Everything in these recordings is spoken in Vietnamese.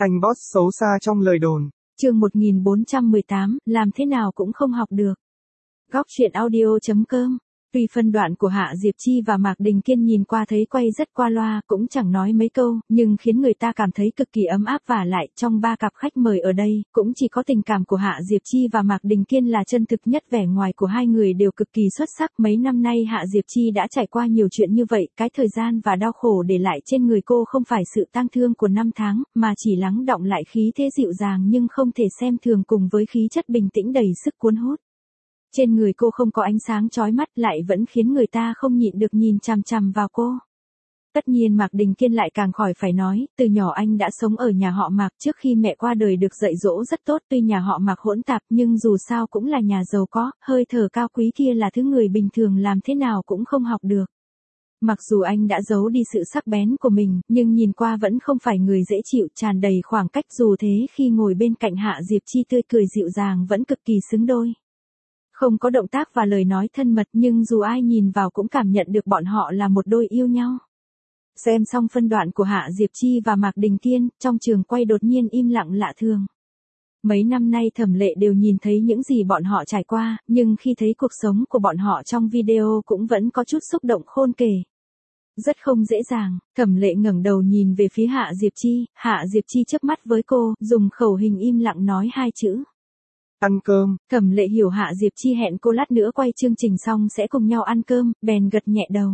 Anh boss xấu xa trong lời đồn. Chương 1418, làm thế nào cũng không học được. Góc truyện audio.com. Tuy phân đoạn của Hạ Diệp Chi và Mạc Đình Kiên nhìn qua thấy quay rất qua loa, cũng chẳng nói mấy câu, nhưng khiến người ta cảm thấy cực kỳ ấm áp, và lại trong ba cặp khách mời ở đây, cũng chỉ có tình cảm của Hạ Diệp Chi và Mạc Đình Kiên là chân thực nhất. Vẻ ngoài của hai người đều cực kỳ xuất sắc. Mấy năm nay Hạ Diệp Chi đã trải qua nhiều chuyện như vậy, cái thời gian và đau khổ để lại trên người cô không phải sự tang thương của năm tháng, mà chỉ lắng đọng lại khí thế dịu dàng nhưng không thể xem thường cùng với khí chất bình tĩnh đầy sức cuốn hút. Trên người cô không có ánh sáng chói mắt, lại vẫn khiến người ta không nhịn được nhìn chằm chằm vào cô. Tất nhiên Mạc Đình Kiên lại càng khỏi phải nói, từ nhỏ anh đã sống ở nhà họ Mạc, trước khi mẹ qua đời được dạy dỗ rất tốt. Tuy nhà họ Mạc hỗn tạp nhưng dù sao cũng là nhà giàu có, hơi thở cao quý kia là thứ người bình thường làm thế nào cũng không học được. Mặc dù anh đã giấu đi sự sắc bén của mình, nhưng nhìn qua vẫn không phải người dễ chịu, tràn đầy khoảng cách. Dù thế khi ngồi bên cạnh Hạ Diệp Chi tươi cười dịu dàng vẫn cực kỳ xứng đôi. Không có động tác và lời nói thân mật, nhưng dù ai nhìn vào cũng cảm nhận được bọn họ là một đôi yêu nhau. Xem xong phân đoạn của Hạ Diệp Chi và Mạc Đình Kiên, trong trường quay đột nhiên im lặng lạ thường. Mấy năm nay Thẩm Lệ đều nhìn thấy những gì bọn họ trải qua, nhưng khi thấy cuộc sống của bọn họ trong video cũng vẫn có chút xúc động khôn kể. Rất không dễ dàng. Thẩm Lệ ngẩng đầu nhìn về phía Hạ Diệp Chi, Hạ Diệp Chi chớp mắt với cô, dùng khẩu hình im lặng nói hai chữ. Ăn cơm. Thẩm Lệ hiểu Hạ Diệp Chi hẹn cô lát nữa quay chương trình xong sẽ cùng nhau ăn cơm, bèn gật nhẹ đầu.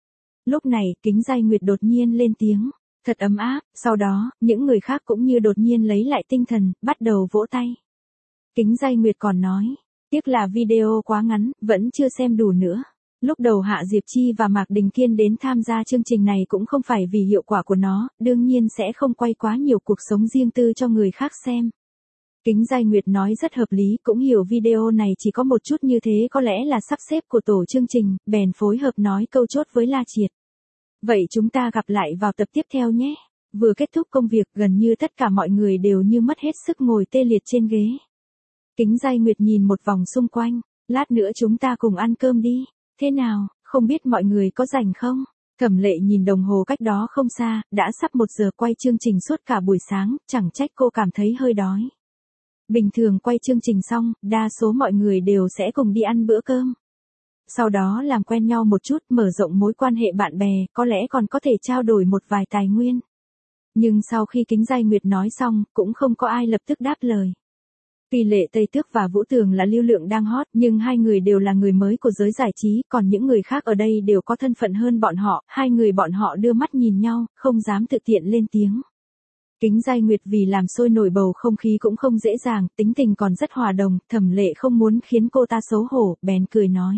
Lúc này, Kính Giai Nguyệt đột nhiên lên tiếng, thật ấm áp. Sau đó, những người khác cũng như đột nhiên lấy lại tinh thần, bắt đầu vỗ tay. Kính Giai Nguyệt còn nói, tiếc là video quá ngắn, vẫn chưa xem đủ nữa. Lúc đầu Hạ Diệp Chi và Mạc Đình Kiên đến tham gia chương trình này cũng không phải vì hiệu quả của nó, đương nhiên sẽ không quay quá nhiều cuộc sống riêng tư cho người khác xem. Kính Giai Nguyệt nói rất hợp lý, cũng hiểu video này chỉ có một chút như thế có lẽ là sắp xếp của tổ chương trình, bèn phối hợp nói câu chốt với La Triệt. Vậy chúng ta gặp lại vào tập tiếp theo nhé. Vừa kết thúc công việc, gần như tất cả mọi người đều như mất hết sức ngồi tê liệt trên ghế. Kính Giai Nguyệt nhìn một vòng xung quanh, lát nữa chúng ta cùng ăn cơm đi. Thế nào, không biết mọi người có rảnh không? Thẩm Lệ nhìn đồng hồ cách đó không xa, đã sắp 1 giờ, quay chương trình suốt cả buổi sáng, chẳng trách cô cảm thấy hơi đói. Bình thường quay chương trình xong, đa số mọi người đều sẽ cùng đi ăn bữa cơm. Sau đó làm quen nhau một chút, mở rộng mối quan hệ bạn bè, có lẽ còn có thể trao đổi một vài tài nguyên. Nhưng sau khi Kính Giai Nguyệt nói xong, cũng không có ai lập tức đáp lời. Tuy Lệ Tây Tước và Vũ Tường là lưu lượng đang hot, nhưng hai người đều là người mới của giới giải trí, còn những người khác ở đây đều có thân phận hơn bọn họ. Hai người bọn họ đưa mắt nhìn nhau, không dám tự tiện lên tiếng. Kính Giai Nguyệt vì làm sôi nổi bầu không khí cũng không dễ dàng, tính tình còn rất hòa đồng, Thẩm Lệ không muốn khiến cô ta xấu hổ, bèn cười nói.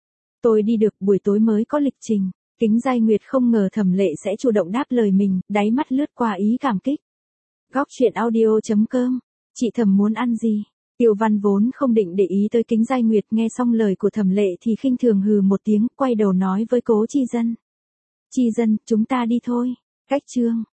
Tôi đi được, buổi tối mới có lịch trình. Kính Giai Nguyệt không ngờ Thẩm Lệ sẽ chủ động đáp lời mình, đáy mắt lướt qua ý cảm kích. Góc truyện audio.com. Chị Thẩm muốn ăn gì? Tiêu Văn vốn không định để ý tới Kính Giai Nguyệt, nghe xong lời của Thẩm Lệ thì khinh thường hừ một tiếng, quay đầu nói với Cố Chi Dân. Chi Dân, chúng ta đi thôi. Cách chương.